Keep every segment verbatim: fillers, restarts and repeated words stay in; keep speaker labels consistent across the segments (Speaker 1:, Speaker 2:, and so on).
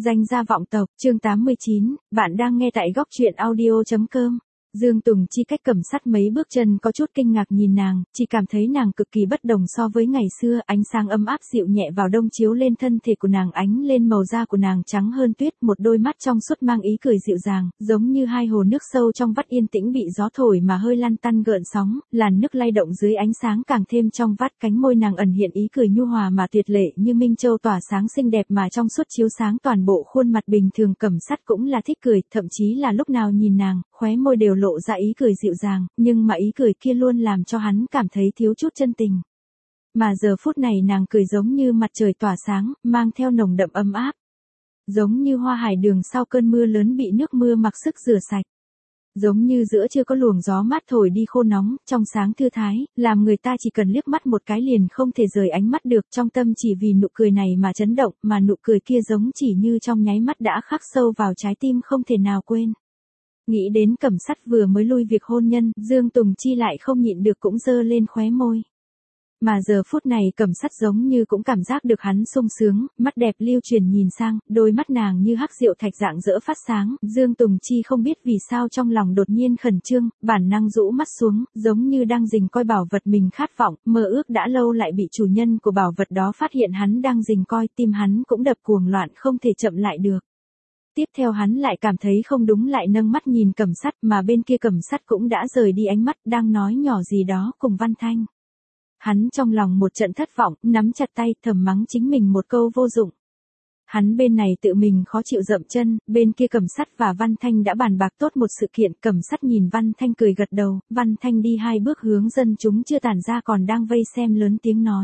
Speaker 1: Danh gia vọng tộc, chương tám mươi chín, bạn đang nghe tại góc truyện audio chấm com. Dương Tùng Chi cách Cẩm Sắt mấy bước chân có chút kinh ngạc nhìn nàng, chỉ cảm thấy nàng cực kỳ bất đồng so với ngày xưa, ánh sáng ấm áp dịu nhẹ vào đông chiếu lên thân thể của nàng, ánh lên màu da của nàng trắng hơn tuyết, một đôi mắt trong suốt mang ý cười dịu dàng, giống như hai hồ nước sâu trong vắt yên tĩnh bị gió thổi mà hơi lăn tăn gợn sóng, làn nước lay động dưới ánh sáng càng thêm trong vắt, cánh môi nàng ẩn hiện ý cười nhu hòa mà tuyệt lệ như minh châu tỏa sáng xinh đẹp mà trong suốt chiếu sáng toàn bộ khuôn mặt bình thường. Cẩm Sắt cũng là thích cười, thậm chí là lúc nào nhìn nàng, khóe môi đều lộ ra ý cười dịu dàng, nhưng mà ý cười kia luôn làm cho hắn cảm thấy thiếu chút chân tình. Mà giờ phút này nàng cười giống như mặt trời tỏa sáng, mang theo nồng đậm ấm áp. Giống như hoa hải đường sau cơn mưa lớn bị nước mưa mặc sức rửa sạch. Giống như giữa chưa có luồng gió mát thổi đi khô nóng, trong sáng thư thái, làm người ta chỉ cần liếc mắt một cái liền không thể rời ánh mắt được, trong tâm chỉ vì nụ cười này mà chấn động, mà nụ cười kia giống chỉ như trong nháy mắt đã khắc sâu vào trái tim không thể nào quên. Nghĩ đến Cẩm Sắt vừa mới lui việc hôn nhân, Dương Tùng Chi lại không nhịn được cũng giơ lên khóe môi. Mà giờ phút này Cẩm Sắt giống như cũng cảm giác được hắn sung sướng, mắt đẹp lưu truyền nhìn sang, đôi mắt nàng như hắc diệu thạch dạng dỡ phát sáng, Dương Tùng Chi không biết vì sao trong lòng đột nhiên khẩn trương, bản năng rũ mắt xuống, giống như đang rình coi bảo vật mình khát vọng, mơ ước đã lâu lại bị chủ nhân của bảo vật đó phát hiện hắn đang rình coi, tim hắn cũng đập cuồng loạn không thể chậm lại được. Tiếp theo hắn lại cảm thấy không đúng, lại nâng mắt nhìn Cẩm Sắt, mà bên kia Cẩm Sắt cũng đã rời đi ánh mắt, đang nói nhỏ gì đó cùng Văn Thanh. Hắn trong lòng một trận thất vọng, nắm chặt tay, thầm mắng chính mình một câu vô dụng. Hắn bên này tự mình khó chịu dậm chân, bên kia Cẩm Sắt và Văn Thanh đã bàn bạc tốt một sự kiện, Cẩm Sắt nhìn Văn Thanh cười gật đầu, Văn Thanh đi hai bước hướng dân chúng chưa tản ra còn đang vây xem lớn tiếng nói.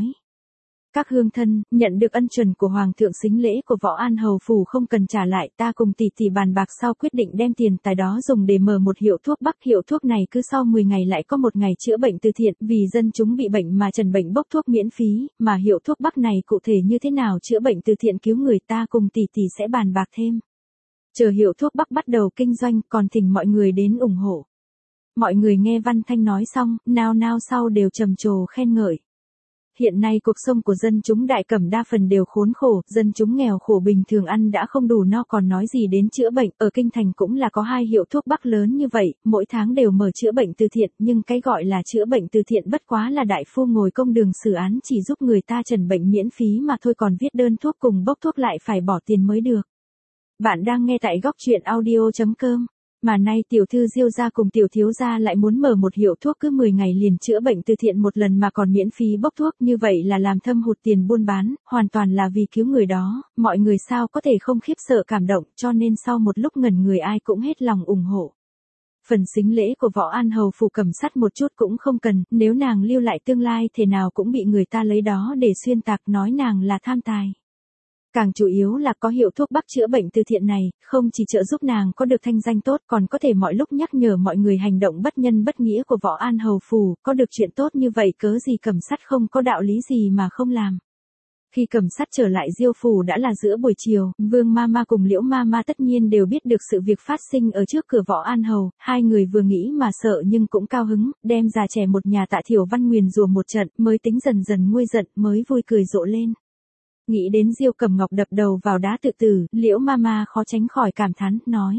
Speaker 1: Các hương thân, nhận được ân chuẩn của Hoàng thượng sính lễ của Võ An Hầu Phủ không cần trả lại, ta cùng tỷ tỷ bàn bạc sau quyết định đem tiền tài đó dùng để mở một hiệu thuốc bắc, hiệu thuốc này cứ sau mười ngày lại có một ngày chữa bệnh từ thiện, vì dân chúng bị bệnh mà trần bệnh bốc thuốc miễn phí, mà hiệu thuốc bắc này cụ thể như thế nào chữa bệnh từ thiện cứu người ta cùng tỷ tỷ sẽ bàn bạc thêm. Chờ hiệu thuốc bắc bắt đầu kinh doanh còn thỉnh mọi người đến ủng hộ. Mọi người nghe Văn Thanh nói xong, nao nao sau đều trầm trồ khen ngợi. Hiện nay cuộc sống của dân chúng Đại Cẩm đa phần đều khốn khổ, dân chúng nghèo khổ bình thường ăn đã không đủ no còn nói gì đến chữa bệnh, ở Kinh Thành cũng là có hai hiệu thuốc bắc lớn như vậy, mỗi tháng đều mở chữa bệnh từ thiện, nhưng cái gọi là chữa bệnh từ thiện bất quá là đại phu ngồi công đường xử án chỉ giúp người ta trần bệnh miễn phí mà thôi, còn viết đơn thuốc cùng bốc thuốc lại phải bỏ tiền mới được. Bạn đang nghe tại góc truyện audio chấm com. Mà nay tiểu thư Diêu gia cùng tiểu thiếu gia lại muốn mở một hiệu thuốc cứ mười ngày liền chữa bệnh từ thiện một lần mà còn miễn phí bốc thuốc, như vậy là làm thâm hụt tiền buôn bán, hoàn toàn là vì cứu người đó, mọi người sao có thể không khiếp sợ cảm động, cho nên sau một lúc ngẩn người ai cũng hết lòng ủng hộ. Phần sính lễ của Võ An Hầu Phủ Cẩm Sắt một chút cũng không cần, nếu nàng lưu lại tương lai thế nào cũng bị người ta lấy đó để xuyên tạc nói nàng là tham tài. Càng chủ yếu là có hiệu thuốc bắc chữa bệnh từ thiện này, không chỉ trợ giúp nàng có được thanh danh tốt còn có thể mọi lúc nhắc nhở mọi người hành động bất nhân bất nghĩa của Võ An Hầu Phủ, có được chuyện tốt như vậy cớ gì Cẩm Sắt không có đạo lý gì mà không làm. Khi Cẩm Sắt trở lại Diêu Phủ đã là giữa buổi chiều, Vương Mama cùng Liễu Mama tất nhiên đều biết được sự việc phát sinh ở trước cửa Võ An Hầu, hai người vừa nghĩ mà sợ nhưng cũng cao hứng, đem già trẻ một nhà Tạ Thiểu Văn nguyền rủa một trận, mới tính dần dần nguôi giận, mới vui cười rộ lên. Nghĩ đến Diêu Cẩm Ngọc đập đầu vào đá tự tử, Liễu Mama khó tránh khỏi cảm thán, nói.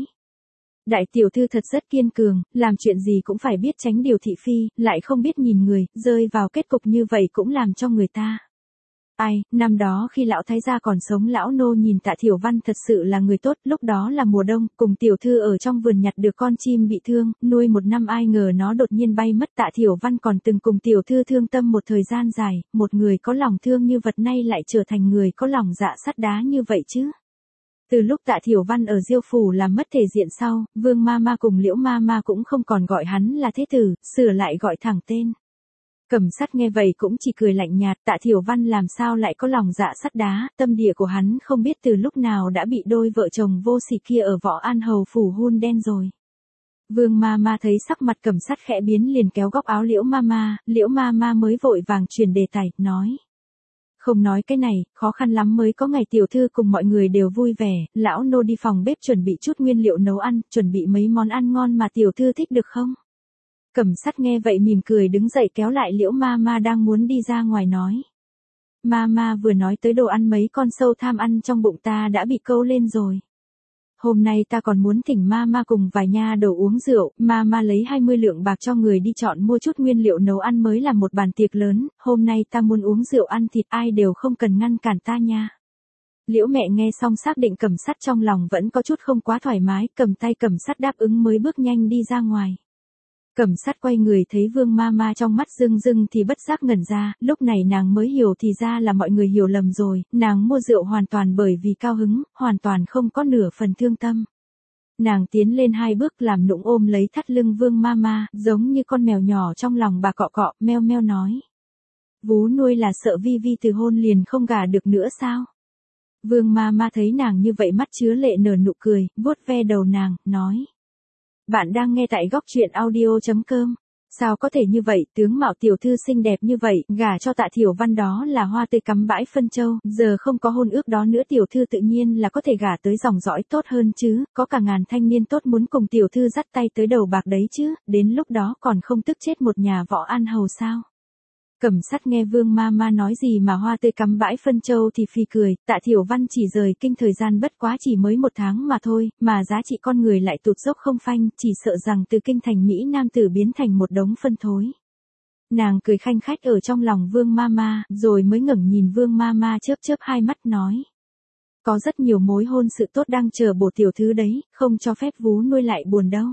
Speaker 1: Đại tiểu thư thật rất kiên cường, làm chuyện gì cũng phải biết tránh điều thị phi, lại không biết nhìn người, rơi vào kết cục như vậy cũng làm cho người ta. Ai, năm đó khi lão thái gia còn sống lão nô nhìn Tạ Thiểu Văn thật sự là người tốt, lúc đó là mùa đông, cùng tiểu thư ở trong vườn nhặt được con chim bị thương, nuôi một năm ai ngờ nó đột nhiên bay mất. Tạ Thiểu Văn còn từng cùng tiểu thư thương tâm một thời gian dài, một người có lòng thương như vật nay lại trở thành người có lòng dạ sắt đá như vậy chứ. Từ lúc Tạ Thiểu Văn ở Diêu Phủ làm mất thể diện sau, Vương Mama cùng Liễu Mama cũng không còn gọi hắn là thế tử, sửa lại gọi thẳng tên. Cẩm Sắt nghe vậy cũng chỉ cười lạnh nhạt, Tạ Thiểu Văn làm sao lại có lòng dạ sắt đá, tâm địa của hắn không biết từ lúc nào đã bị đôi vợ chồng vô sỉ kia ở Võ An Hầu Phủ hun đen rồi. Vương Mama thấy sắc mặt Cẩm Sắt khẽ biến liền kéo góc áo Liễu Mama, Liễu Mama mới vội vàng chuyển đề tài, nói. Không nói cái này, khó khăn lắm mới có ngày tiểu thư cùng mọi người đều vui vẻ, lão nô đi phòng bếp chuẩn bị chút nguyên liệu nấu ăn, chuẩn bị mấy món ăn ngon mà tiểu thư thích được không? Cẩm Sắt nghe vậy mỉm cười đứng dậy kéo lại Liễu Mama đang muốn đi ra ngoài nói. Mama vừa nói tới đồ ăn mấy con sâu tham ăn trong bụng ta đã bị câu lên rồi. Hôm nay ta còn muốn thỉnh Mama cùng vài nha đầu uống rượu, Mama lấy hai mươi lượng bạc cho người đi chọn mua chút nguyên liệu nấu ăn mới làm một bàn tiệc lớn, hôm nay ta muốn uống rượu ăn thịt ai đều không cần ngăn cản ta nha. Liễu mẹ nghe xong xác định Cẩm Sắt trong lòng vẫn có chút không quá thoải mái, cầm tay Cẩm Sắt đáp ứng mới bước nhanh đi ra ngoài. Cẩm Sắt quay người thấy Vương Mama trong mắt rưng rưng thì bất giác ngẩn ra, lúc này nàng mới hiểu thì ra là mọi người hiểu lầm rồi, nàng mua rượu hoàn toàn bởi vì cao hứng, hoàn toàn không có nửa phần thương tâm. Nàng tiến lên hai bước làm nũng ôm lấy thắt lưng Vương Mama, giống như con mèo nhỏ trong lòng bà cọ cọ, meo meo nói. Vú nuôi là sợ Vi Vi từ hôn liền không gả được nữa sao? Vương Mama thấy nàng như vậy mắt chứa lệ nở nụ cười, vuốt ve đầu nàng, nói. Bạn đang nghe tại góc truyện audio.com. Sao có thể như vậy, tướng mạo tiểu thư xinh đẹp như vậy, gả cho Tạ Thiểu Văn đó là hoa tươi cắm bãi phân châu, giờ không có hôn ước đó nữa tiểu thư tự nhiên là có thể gả tới dòng dõi tốt hơn chứ, có cả ngàn thanh niên tốt muốn cùng tiểu thư dắt tay tới đầu bạc đấy chứ, đến lúc đó còn không tức chết một nhà võ an hầu sao. Cẩm Sắt nghe Vương Mama nói gì mà hoa tươi cắm bãi phân châu thì phì cười, Tạ Thiểu Văn chỉ rời kinh thời gian bất quá chỉ mới một tháng mà thôi, mà giá trị con người lại tụt dốc không phanh, chỉ sợ rằng từ kinh thành Mỹ Nam tử biến thành một đống phân thối. Nàng cười khanh khách ở trong lòng Vương Mama, rồi mới ngẩng nhìn Vương Mama chớp chớp hai mắt nói. Có rất nhiều mối hôn sự tốt đang chờ bổ tiểu thư đấy, không cho phép vú nuôi lại buồn đâu.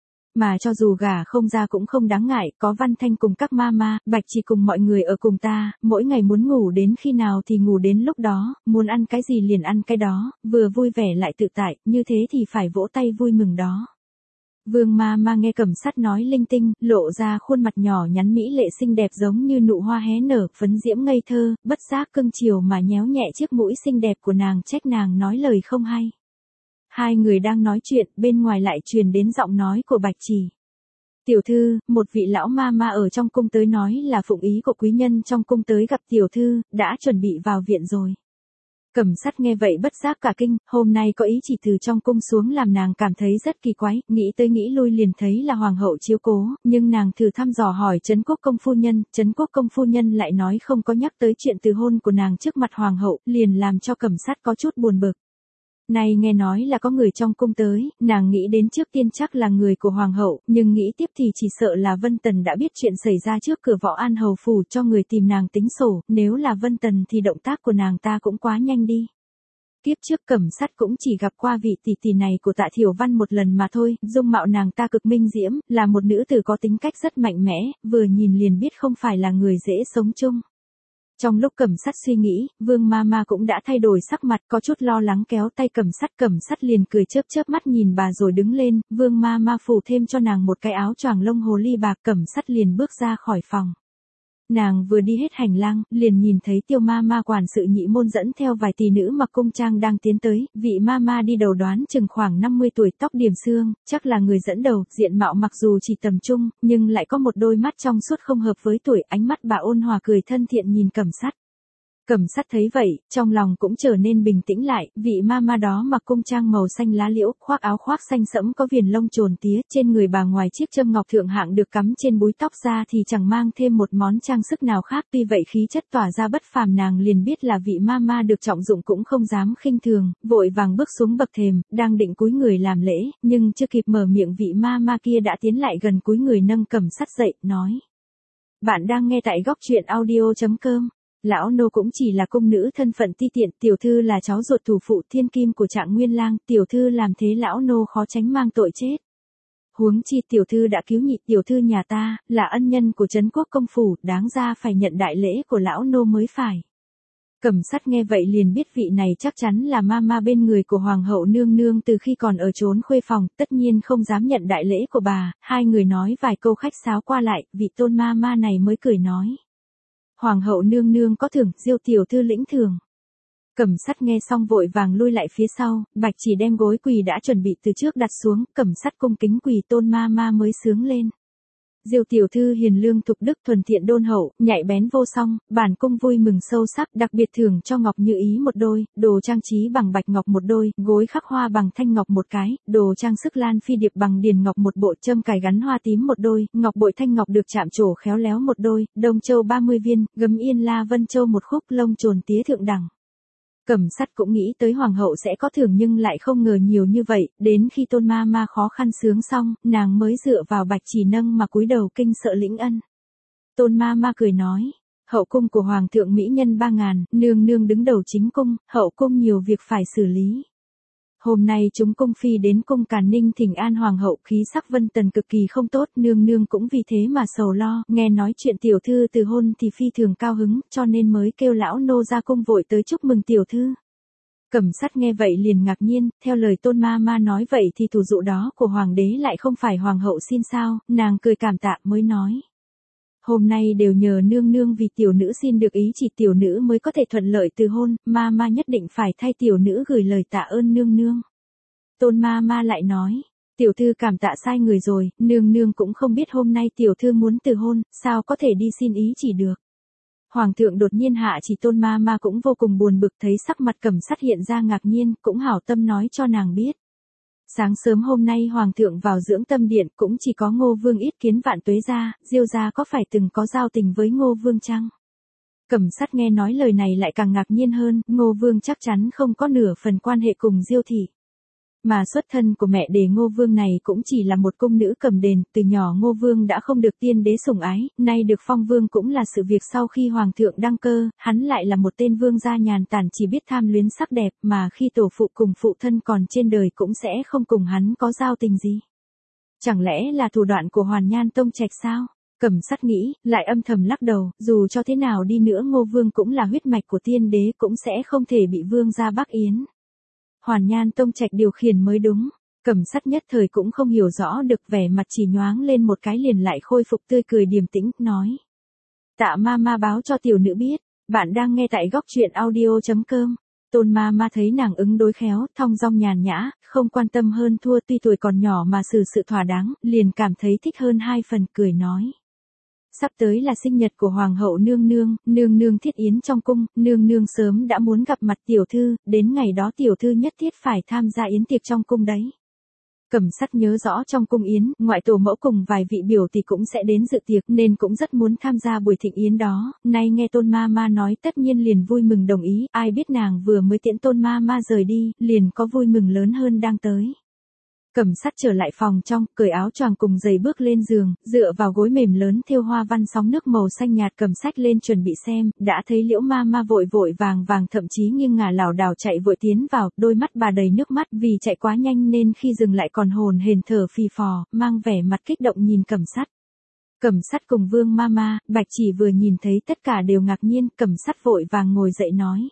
Speaker 1: Mà cho dù gả không ra cũng không đáng ngại, có Văn Thanh cùng các mama, Bạch Chỉ cùng mọi người ở cùng ta, mỗi ngày muốn ngủ đến khi nào thì ngủ đến lúc đó, muốn ăn cái gì liền ăn cái đó, vừa vui vẻ lại tự tại, như thế thì phải vỗ tay vui mừng đó. Vương Mama nghe Cẩm Sắt nói linh tinh, lộ ra khuôn mặt nhỏ nhắn mỹ lệ xinh đẹp giống như nụ hoa hé nở, phấn diễm ngây thơ, bất giác cưng chiều mà nhéo nhẹ chiếc mũi xinh đẹp của nàng, trách nàng nói lời không hay. Hai người đang nói chuyện, bên ngoài lại truyền đến giọng nói của Bạch Chỉ. Tiểu thư, một vị lão ma ma ở trong cung tới nói là phụng ý của quý nhân trong cung tới gặp tiểu thư, đã chuẩn bị vào viện rồi. Cẩm Sắt nghe vậy bất giác cả kinh, hôm nay có ý chỉ từ trong cung xuống làm nàng cảm thấy rất kỳ quái, nghĩ tới nghĩ lui liền thấy là hoàng hậu chiếu cố, nhưng nàng thử thăm dò hỏi Trấn Quốc công phu nhân, Trấn Quốc công phu nhân lại nói không có nhắc tới chuyện từ hôn của nàng trước mặt hoàng hậu, liền làm cho Cẩm Sắt có chút buồn bực. Này nghe nói là có người trong cung tới, nàng nghĩ đến trước tiên chắc là người của hoàng hậu, nhưng nghĩ tiếp thì chỉ sợ là Vân Tần đã biết chuyện xảy ra trước cửa Võ An hầu phủ cho người tìm nàng tính sổ, nếu là Vân Tần thì động tác của nàng ta cũng quá nhanh đi. Kiếp trước Cẩm Sắt cũng chỉ gặp qua vị tỷ tỷ này của Tạ Thiểu Văn một lần mà thôi, dung mạo nàng ta cực minh diễm, là một nữ tử có tính cách rất mạnh mẽ, vừa nhìn liền biết không phải là người dễ sống chung. Trong lúc Cẩm Sắt suy nghĩ, Vương Mama cũng đã thay đổi sắc mặt, có chút lo lắng kéo tay Cẩm Sắt, Cẩm Sắt liền cười chớp chớp mắt nhìn bà rồi đứng lên, Vương Mama phủ thêm cho nàng một cái áo choàng lông hồ ly bạc, Cẩm Sắt liền bước ra khỏi phòng. Nàng vừa đi hết hành lang, liền nhìn thấy Tiêu Mama quản sự nhị môn dẫn theo vài tỷ nữ mặc cung trang đang tiến tới, vị Mama đi đầu đoán chừng khoảng năm mươi tuổi, tóc điểm xương, chắc là người dẫn đầu, diện mạo mặc dù chỉ tầm trung, nhưng lại có một đôi mắt trong suốt không hợp với tuổi, ánh mắt bà ôn hòa cười thân thiện nhìn Cẩm Sắt. Cẩm Sắt thấy vậy, trong lòng cũng trở nên bình tĩnh lại, vị Mama đó mặc cung trang màu xanh lá liễu, khoác áo khoác xanh sẫm có viền lông trồn tía, trên người bà ngoài chiếc châm ngọc thượng hạng được cắm trên búi tóc ra thì chẳng mang thêm một món trang sức nào khác, tuy vậy khí chất tỏa ra bất phàm, nàng liền biết là vị Mama được trọng dụng cũng không dám khinh thường, vội vàng bước xuống bậc thềm, đang định cúi người làm lễ, nhưng chưa kịp mở miệng vị Mama kia đã tiến lại gần cúi người nâng Cẩm Sắt dậy, nói: "Bạn đang nghe tại góc truyện audio.com. Lão nô cũng chỉ là cung nữ thân phận ti tiện, tiểu thư là cháu ruột thủ phụ thiên kim của Trạng Nguyên Lang, tiểu thư làm thế lão nô khó tránh mang tội chết. Huống chi tiểu thư đã cứu nhị tiểu thư nhà ta, là ân nhân của Trấn Quốc công phủ, đáng ra phải nhận đại lễ của lão nô mới phải." Cẩm Sắt nghe vậy liền biết vị này chắc chắn là Mama bên người của hoàng hậu nương nương từ khi còn ở trốn khuê phòng, tất nhiên không dám nhận đại lễ của bà, hai người nói vài câu khách sáo qua lại, vị tôn Mama này mới cười nói: "Hoàng hậu nương nương có thưởng, Diêu tiểu thư lĩnh thưởng." Cẩm Sắt nghe xong vội vàng lui lại phía sau, Bạch Chỉ đem gối quỳ đã chuẩn bị từ trước đặt xuống, Cẩm Sắt cung kính quỳ tôn Mama mới sướng lên: Diêu tiểu thư hiền lương thục đức thuần thiện đôn hậu, nhạy bén vô song, bản cung vui mừng sâu sắc, đặc biệt thưởng cho ngọc như ý một đôi, đồ trang trí bằng bạch ngọc một đôi, gối khắc hoa bằng thanh ngọc một cái, đồ trang sức lan phi điệp bằng điền ngọc một bộ, châm cài gắn hoa tím một đôi, ngọc bội thanh ngọc được chạm trổ khéo léo một đôi, đông châu ba mươi viên, gấm yên la vân châu một khúc, lông trồn tía thượng đẳng. Cẩm Sắt cũng nghĩ tới hoàng hậu sẽ có thưởng nhưng lại không ngờ nhiều như vậy, đến khi Tôn ma ma khó khăn sướng xong, nàng mới dựa vào bạch chỉ nâng mà cúi đầu kinh sợ lĩnh ân. Tôn ma ma cười nói, hậu cung của hoàng thượng mỹ nhân ba ngàn, nương nương đứng đầu chính cung, hậu cung nhiều việc phải xử lý. Hôm nay chúng cung phi đến cung Càn Ninh thỉnh an hoàng hậu, khí sắc vân tần cực kỳ không tốt, nương nương cũng vì thế mà sầu lo, nghe nói chuyện tiểu thư từ hôn thì phi thường cao hứng, cho nên mới kêu lão nô ra cung vội tới chúc mừng tiểu thư. Cẩm Sắt nghe vậy liền ngạc nhiên, theo lời Tôn ma ma nói vậy thì thủ dụ đó của hoàng đế lại không phải hoàng hậu xin sao, nàng cười cảm tạ mới nói. Hôm nay đều nhờ nương nương, vì tiểu nữ xin được ý chỉ tiểu nữ mới có thể thuận lợi từ hôn, ma ma nhất định phải thay tiểu nữ gửi lời tạ ơn nương nương. Tôn ma ma lại nói, tiểu thư cảm tạ sai người rồi, nương nương cũng không biết hôm nay tiểu thư muốn từ hôn, sao có thể đi xin ý chỉ được. Hoàng thượng đột nhiên hạ chỉ, Tôn ma ma cũng vô cùng buồn bực, thấy sắc mặt Cẩm Sắt hiện ra ngạc nhiên, cũng hảo tâm nói cho nàng biết. Sáng sớm hôm nay hoàng thượng vào dưỡng tâm điện, cũng chỉ có Ngô Vương ít kiến vạn tuế gia, Diêu gia có phải từng có giao tình với Ngô Vương chăng? Cẩm Sắt nghe nói lời này lại càng ngạc nhiên hơn, Ngô Vương chắc chắn không có nửa phần quan hệ cùng Diêu thị. Mà xuất thân của mẹ đế Ngô Vương này cũng chỉ là một cung nữ cầm đền, từ nhỏ Ngô Vương đã không được tiên đế sủng ái, nay được phong vương cũng là sự việc sau khi hoàng thượng đăng cơ, hắn lại là một tên vương gia nhàn tản chỉ biết tham luyến sắc đẹp, mà khi tổ phụ cùng phụ thân còn trên đời cũng sẽ không cùng hắn có giao tình gì. Chẳng lẽ là thủ đoạn của Hoàn Nhan Tông Trạch sao? Cẩm Sắt nghĩ, lại âm thầm lắc đầu, dù cho thế nào đi nữa Ngô Vương cũng là huyết mạch của tiên đế, cũng sẽ không thể bị vương gia Bắc Yến. Hoàn Nhan Tông Trạch điều khiển mới đúng. Cẩm Sắt nhất thời cũng không hiểu rõ được, vẻ mặt chỉ nhoáng lên một cái liền lại khôi phục tươi cười điềm tĩnh, nói. Tạ ma ma báo cho tiểu nữ biết, bạn đang nghe tại góc truyện audio chấm com. Tôn ma ma thấy nàng ứng đối khéo, thong dong nhàn nhã, không quan tâm hơn thua, tuy tuổi còn nhỏ mà xử sự thỏa đáng, liền cảm thấy thích hơn hai phần, cười nói. Sắp tới là sinh nhật của hoàng hậu nương nương, nương nương thiết yến trong cung, nương nương sớm đã muốn gặp mặt tiểu thư, đến ngày đó tiểu thư nhất thiết phải tham gia yến tiệc trong cung đấy. Cẩm Sắt nhớ rõ trong cung yến, ngoại tổ mẫu cùng vài vị biểu thì cũng sẽ đến dự tiệc, nên cũng rất muốn tham gia buổi thịnh yến đó, nay nghe Tôn ma ma nói tất nhiên liền vui mừng đồng ý, ai biết nàng vừa mới tiễn Tôn ma ma rời đi, liền có vui mừng lớn hơn đang tới. Cẩm Sắt trở lại phòng trong, cởi áo choàng cùng giày bước lên giường, dựa vào gối mềm lớn thêu hoa văn sóng nước màu xanh nhạt, cầm sách lên chuẩn bị xem, đã thấy Liễu ma ma vội vội vàng vàng, thậm chí nghiêng ngả lảo đảo chạy vội tiến vào, đôi mắt bà đầy nước mắt, vì chạy quá nhanh nên khi dừng lại còn hồn hển thở phì phò, mang vẻ mặt kích động nhìn Cẩm Sắt. Cẩm Sắt cùng Vương ma ma, Bạch Chỉ vừa nhìn thấy tất cả đều ngạc nhiên, Cẩm Sắt vội vàng ngồi dậy nói.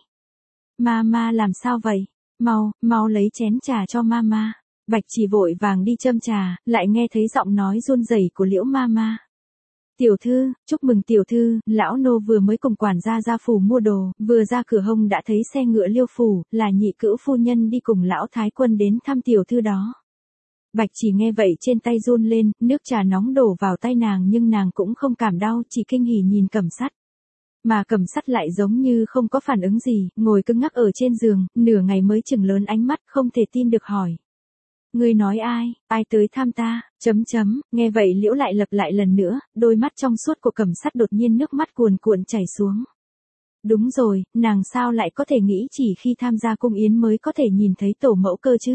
Speaker 1: Ma ma làm sao vậy? Mau, mau lấy chén trà cho ma ma. Bạch Chỉ vội vàng đi châm trà, lại nghe thấy giọng nói run rẩy của Liễu ma ma. Tiểu thư, chúc mừng tiểu thư, lão nô vừa mới cùng quản gia ra phủ mua đồ, vừa ra cửa hông đã thấy xe ngựa Liêu phủ, là nhị cữu phu nhân đi cùng lão thái quân đến thăm tiểu thư đó. Bạch Chỉ nghe vậy trên tay run lên, nước trà nóng đổ vào tay nàng nhưng nàng cũng không cảm đau, chỉ kinh hỉ nhìn Cẩm Sắt. Mà Cẩm Sắt lại giống như không có phản ứng gì, ngồi cứng ngắc ở trên giường, nửa ngày mới chừng lớn ánh mắt, không thể tin được hỏi. Ngươi nói ai, ai tới thăm ta, chấm chấm, nghe vậy Liễu lại lặp lại lần nữa, đôi mắt trong suốt của Cẩm Sắt đột nhiên nước mắt cuồn cuộn chảy xuống. Đúng rồi, nàng sao lại có thể nghĩ chỉ khi tham gia cung yến mới có thể nhìn thấy tổ mẫu cơ chứ?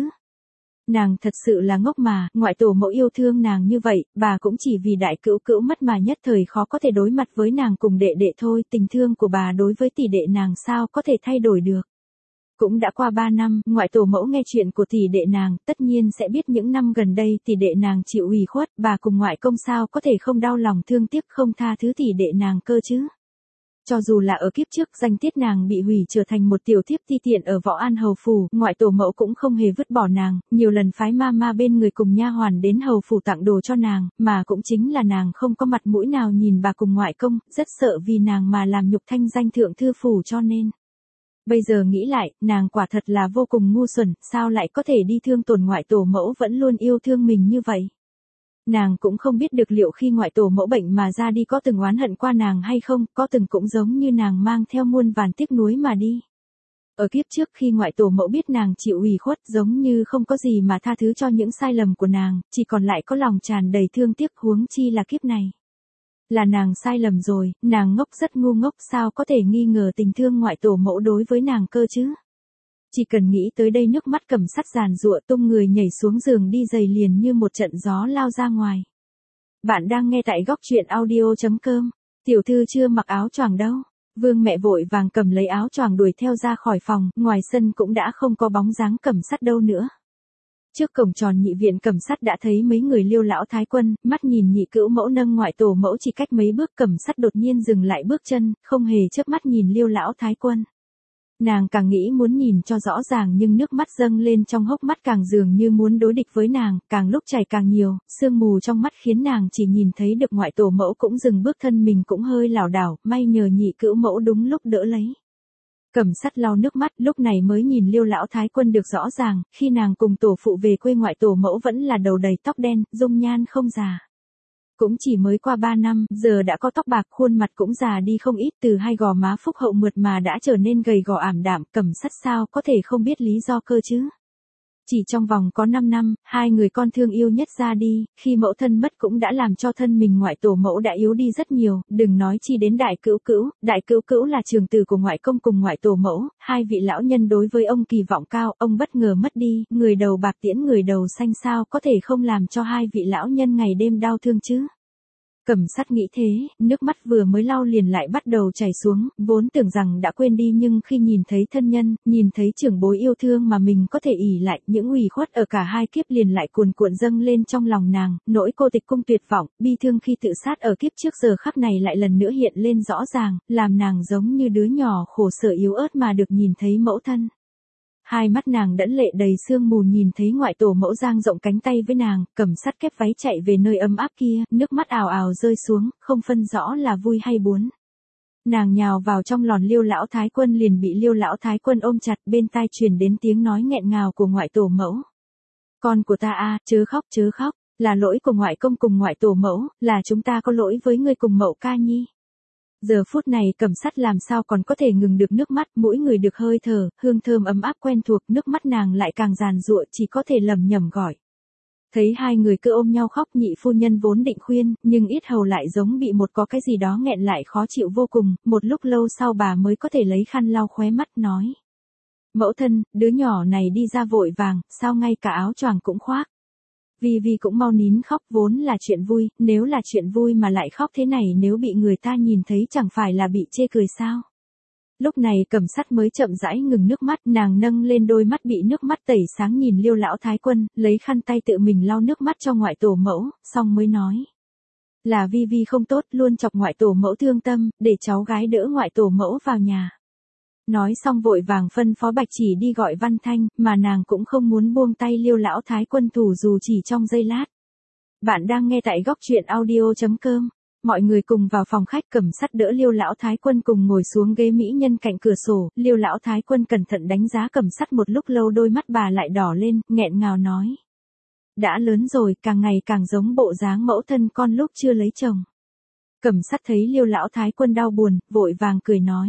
Speaker 1: Nàng thật sự là ngốc mà, ngoại tổ mẫu yêu thương nàng như vậy, bà cũng chỉ vì đại cữu cữu mất mà nhất thời khó có thể đối mặt với nàng cùng đệ đệ thôi, tình thương của bà đối với tỷ đệ nàng sao có thể thay đổi được. Cũng đã qua ba năm, ngoại tổ mẫu nghe chuyện của tỷ đệ nàng, tất nhiên sẽ biết những năm gần đây tỷ đệ nàng chịu ủy khuất, bà cùng ngoại công sao có thể không đau lòng thương tiếc không tha thứ tỷ đệ nàng cơ chứ. Cho dù là ở kiếp trước danh tiết nàng bị hủy trở thành một tiểu thiếp ti tiện ở Võ An hầu phủ, ngoại tổ mẫu cũng không hề vứt bỏ nàng, nhiều lần phái ma ma bên người cùng nha hoàn đến hầu phủ tặng đồ cho nàng, mà cũng chính là nàng không có mặt mũi nào nhìn bà cùng ngoại công, rất sợ vì nàng mà làm nhục thanh danh thượng thư phủ cho nên. Bây giờ nghĩ lại, nàng quả thật là vô cùng ngu xuẩn, sao lại có thể đi thương tổn ngoại tổ mẫu vẫn luôn yêu thương mình như vậy. Nàng cũng không biết được liệu khi ngoại tổ mẫu bệnh mà ra đi có từng oán hận qua nàng hay không, có từng cũng giống như nàng mang theo muôn vàn tiếc nuối mà đi. Ở kiếp trước khi ngoại tổ mẫu biết nàng chịu ủy khuất giống như không có gì mà tha thứ cho những sai lầm của nàng, chỉ còn lại có lòng tràn đầy thương tiếc, huống chi là kiếp này. Là nàng sai lầm rồi, nàng ngốc rất ngu ngốc, sao có thể nghi ngờ tình thương ngoại tổ mẫu đối với nàng cơ chứ. Chỉ cần nghĩ tới đây nước mắt Cẩm Sắt giàn giụa, tung người nhảy xuống giường đi, giày liền như một trận gió lao ra ngoài. Bạn đang nghe tại góc truyện audio chấm com. Tiểu thư chưa mặc áo choàng đâu. Vương mẹ vội vàng cầm lấy áo choàng đuổi theo ra khỏi phòng, ngoài sân cũng đã không có bóng dáng Cẩm Sắt đâu nữa. Trước cổng tròn nhị viện Cẩm Sắt đã thấy mấy người Liêu lão thái quân, mắt nhìn nhị cữu mẫu nâng ngoại tổ mẫu chỉ cách mấy bước, Cẩm Sắt đột nhiên dừng lại bước chân, không hề chớp mắt nhìn Liêu lão thái quân. Nàng càng nghĩ muốn nhìn cho rõ ràng nhưng nước mắt dâng lên trong hốc mắt càng dường như muốn đối địch với nàng, càng lúc chảy càng nhiều, sương mù trong mắt khiến nàng chỉ nhìn thấy được ngoại tổ mẫu cũng dừng bước, thân mình cũng hơi lảo đảo, may nhờ nhị cữu mẫu đúng lúc đỡ lấy. Cẩm Sắt lau nước mắt, lúc này mới nhìn Liêu lão thái quân được rõ ràng, khi nàng cùng tổ phụ về quê ngoại tổ mẫu vẫn là đầu đầy tóc đen, dung nhan không già. Cũng chỉ mới qua ba năm, giờ đã có tóc bạc, khuôn mặt cũng già đi không ít, từ hai gò má phúc hậu mượt mà đã trở nên gầy gò ảm đạm, Cẩm Sắt sao có thể không biết lý do cơ chứ. Chỉ trong vòng có năm năm, hai người con thương yêu nhất ra đi, khi mẫu thân mất cũng đã làm cho thân mình ngoại tổ mẫu đã yếu đi rất nhiều, đừng nói chi đến đại cữu cữu, đại cữu cữu là trường tử của ngoại công cùng ngoại tổ mẫu, hai vị lão nhân đối với ông kỳ vọng cao, ông bất ngờ mất đi, người đầu bạc tiễn người đầu xanh, sao có thể không làm cho hai vị lão nhân ngày đêm đau thương chứ. Cẩm Sắt nghĩ thế, nước mắt vừa mới lau liền lại bắt đầu chảy xuống, vốn tưởng rằng đã quên đi nhưng khi nhìn thấy thân nhân, nhìn thấy trưởng bối yêu thương mà mình có thể ỷ lại, những ủy khuất ở cả hai kiếp liền lại cuồn cuộn dâng lên trong lòng nàng, nỗi cô tịch cung tuyệt vọng, bi thương khi tự sát ở kiếp trước giờ khắc này lại lần nữa hiện lên rõ ràng, làm nàng giống như đứa nhỏ khổ sở yếu ớt mà được nhìn thấy mẫu thân. Hai mắt nàng đẫm lệ đầy sương mù nhìn thấy ngoại tổ mẫu dang rộng cánh tay với nàng, Cẩm Sắt kép váy chạy về nơi ấm áp kia, nước mắt ào ào rơi xuống, không phân rõ là vui hay buồn. Nàng nhào vào trong lòn Liêu lão thái quân liền bị Liêu lão thái quân ôm chặt, bên tai truyền đến tiếng nói nghẹn ngào của ngoại tổ mẫu. Con của ta a, chớ khóc chớ khóc, là lỗi của ngoại công cùng ngoại tổ mẫu, là chúng ta có lỗi với ngươi cùng Mậu Ca Nhi. Giờ phút này Cẩm Sắt làm sao còn có thể ngừng được nước mắt, mỗi người được hơi thở, hương thơm ấm áp quen thuộc, nước mắt nàng lại càng giàn giụa, chỉ có thể lẩm nhẩm gọi. Thấy hai người cứ ôm nhau khóc, nhị phu nhân vốn định khuyên, nhưng yết hầu lại giống bị một có cái gì đó nghẹn lại khó chịu vô cùng, một lúc lâu sau bà mới có thể lấy khăn lau khóe mắt nói. Mẫu thân, đứa nhỏ này đi ra vội vàng, sao ngay cả áo choàng cũng khoác. Vi Vi cũng mau nín khóc, vốn là chuyện vui, nếu là chuyện vui mà lại khóc thế này nếu bị người ta nhìn thấy chẳng phải là bị chê cười sao. Lúc này Cẩm Sắt mới chậm rãi ngừng nước mắt, nàng nâng lên đôi mắt bị nước mắt tẩy sáng nhìn Liêu lão thái quân, lấy khăn tay tự mình lau nước mắt cho ngoại tổ mẫu, xong mới nói. Là Vi Vi không tốt, luôn chọc ngoại tổ mẫu thương tâm, để cháu gái đỡ ngoại tổ mẫu vào nhà. Nói xong vội vàng phân phó Bạch Chỉ đi gọi Văn Thanh, mà nàng cũng không muốn buông tay Liêu lão thái quân thủ dù chỉ trong giây lát. Bạn đang nghe tại góc truyện audio chấm com. Mọi người cùng vào phòng khách, Cẩm Sắt đỡ Liêu lão thái quân cùng ngồi xuống ghế mỹ nhân cạnh cửa sổ, Liêu lão thái quân cẩn thận đánh giá Cẩm Sắt một lúc lâu, đôi mắt bà lại đỏ lên, nghẹn ngào nói. Đã lớn rồi, càng ngày càng giống bộ dáng mẫu thân con lúc chưa lấy chồng. Cẩm Sắt thấy Liêu lão thái quân đau buồn, vội vàng cười nói.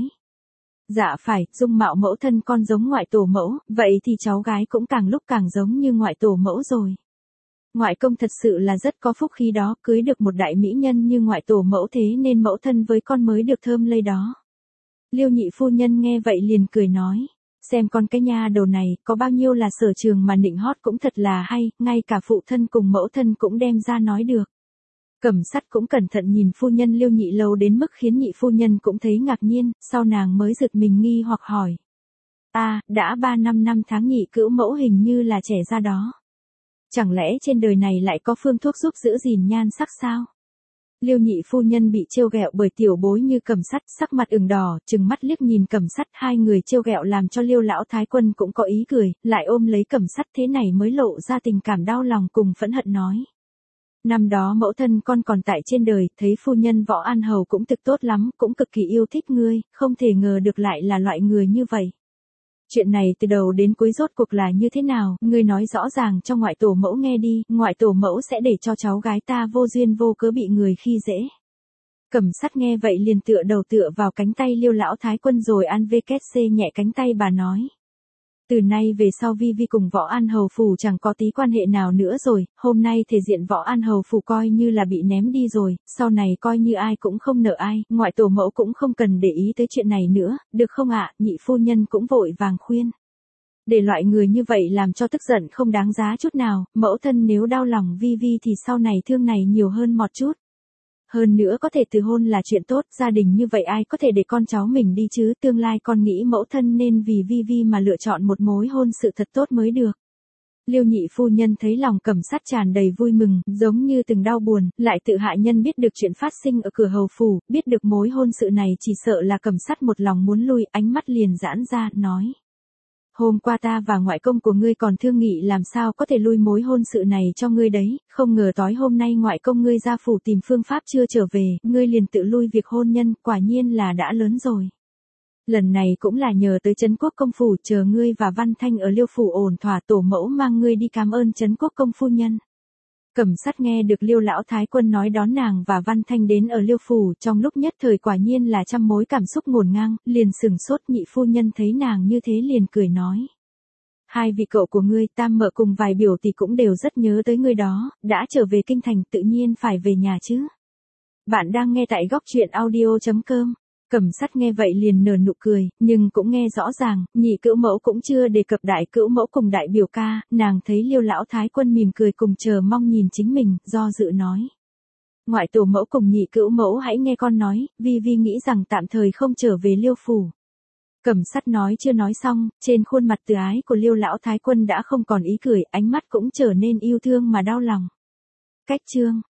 Speaker 1: Dạ phải, dung mạo mẫu thân con giống ngoại tổ mẫu, vậy thì cháu gái cũng càng lúc càng giống như ngoại tổ mẫu rồi. Ngoại công thật sự là rất có phúc khí đó, cưới được một đại mỹ nhân như ngoại tổ mẫu, thế nên mẫu thân với con mới được thơm lây đó. Liêu nhị phu nhân nghe vậy liền cười nói, xem con cái nha đầu này, có bao nhiêu là sở trường mà nịnh hót cũng thật là hay, ngay cả phụ thân cùng mẫu thân cũng đem ra nói được. Cẩm Sắt cũng cẩn thận nhìn phu nhân Liêu nhị lâu đến mức khiến nhị phu nhân cũng thấy ngạc nhiên, sau nàng mới giật mình nghi hoặc hỏi. À, đã ba năm năm tháng nhị cữu mẫu hình như là trẻ ra đó. Chẳng lẽ trên đời này lại có phương thuốc giúp giữ gìn nhan sắc sao? Liêu nhị phu nhân bị trêu ghẹo bởi tiểu bối như Cẩm Sắt, sắc mặt ửng đỏ, trừng mắt liếc nhìn Cẩm Sắt, hai người trêu ghẹo làm cho Liêu lão thái quân cũng có ý cười, lại ôm lấy Cẩm Sắt, thế này mới lộ ra tình cảm đau lòng cùng phẫn hận nói. Năm đó mẫu thân con còn tại trên đời, thấy phu nhân Võ An Hầu cũng thực tốt lắm, cũng cực kỳ yêu thích ngươi, không thể ngờ được lại là loại người như vậy. Chuyện này từ đầu đến cuối rốt cuộc là như thế nào, ngươi nói rõ ràng cho ngoại tổ mẫu nghe đi, ngoại tổ mẫu sẽ để cho cháu gái ta vô duyên vô cớ bị người khi dễ. Cẩm Sắt nghe vậy liền tựa đầu tựa vào cánh tay Liêu lão thái quân rồi an vê két xê nhẹ cánh tay bà nói. Từ nay về sau Vi Vi cùng Võ An Hầu Phủ chẳng có tí quan hệ nào nữa rồi, hôm nay thể diện Võ An Hầu Phủ coi như là bị ném đi rồi, sau này coi như ai cũng không nợ ai, ngoại tổ mẫu cũng không cần để ý tới chuyện này nữa, được không ạ? Nhị phu nhân cũng vội vàng khuyên. Để loại người như vậy làm cho tức giận không đáng giá chút nào, mẫu thân nếu đau lòng Vi Vi thì sau này thương này nhiều hơn một chút. Hơn nữa có thể từ hôn là chuyện tốt, gia đình như vậy ai có thể để con cháu mình đi chứ, tương lai con nghĩ mẫu thân nên vì Vi Vi mà lựa chọn một mối hôn sự thật tốt mới được. Liêu nhị phu nhân thấy lòng Cẩm Sắt tràn đầy vui mừng, giống như từng đau buồn, lại tự hạ nhân biết được chuyện phát sinh ở cửa hầu phủ, biết được mối hôn sự này chỉ sợ là Cẩm Sắt một lòng muốn lui, ánh mắt liền giãn ra, nói. Hôm qua ta và ngoại công của ngươi còn thương nghị làm sao có thể lui mối hôn sự này cho ngươi đấy, không ngờ tối hôm nay ngoại công ngươi ra phủ tìm phương pháp chưa trở về, ngươi liền tự lui việc hôn nhân, quả nhiên là đã lớn rồi. Lần này cũng là nhờ tới Trấn Quốc công phủ, chờ ngươi và Văn Thanh ở Liêu phủ ổn thỏa, tổ mẫu mang ngươi đi cảm ơn Trấn Quốc công phu nhân. Cẩm Sắt nghe được Liêu lão thái quân nói đón nàng và Văn Thanh đến ở Liêu phủ, trong lúc nhất thời quả nhiên là trăm mối cảm xúc ngổn ngang, liền sừng sốt. Nhị phu nhân thấy nàng như thế liền cười nói. Hai vị cậu của ngươi, tam mợ cùng vài biểu tỷ cũng đều rất nhớ tới ngươi đó, đã trở về kinh thành tự nhiên phải về nhà chứ. Bạn đang nghe tại góc truyện audio chấm com. Cẩm Sắt nghe vậy liền nở nụ cười, nhưng cũng nghe rõ ràng, nhị cữu mẫu cũng chưa đề cập đại cữu mẫu cùng đại biểu ca, nàng thấy Liêu lão thái quân mỉm cười cùng chờ mong nhìn chính mình, do dự nói. Ngoại tổ mẫu cùng nhị cữu mẫu hãy nghe con nói, Vi Vi nghĩ rằng tạm thời không trở về Liêu phủ. Cẩm Sắt nói chưa nói xong, trên khuôn mặt từ ái của Liêu lão thái quân đã không còn ý cười, ánh mắt cũng trở nên yêu thương mà đau lòng. Cách chương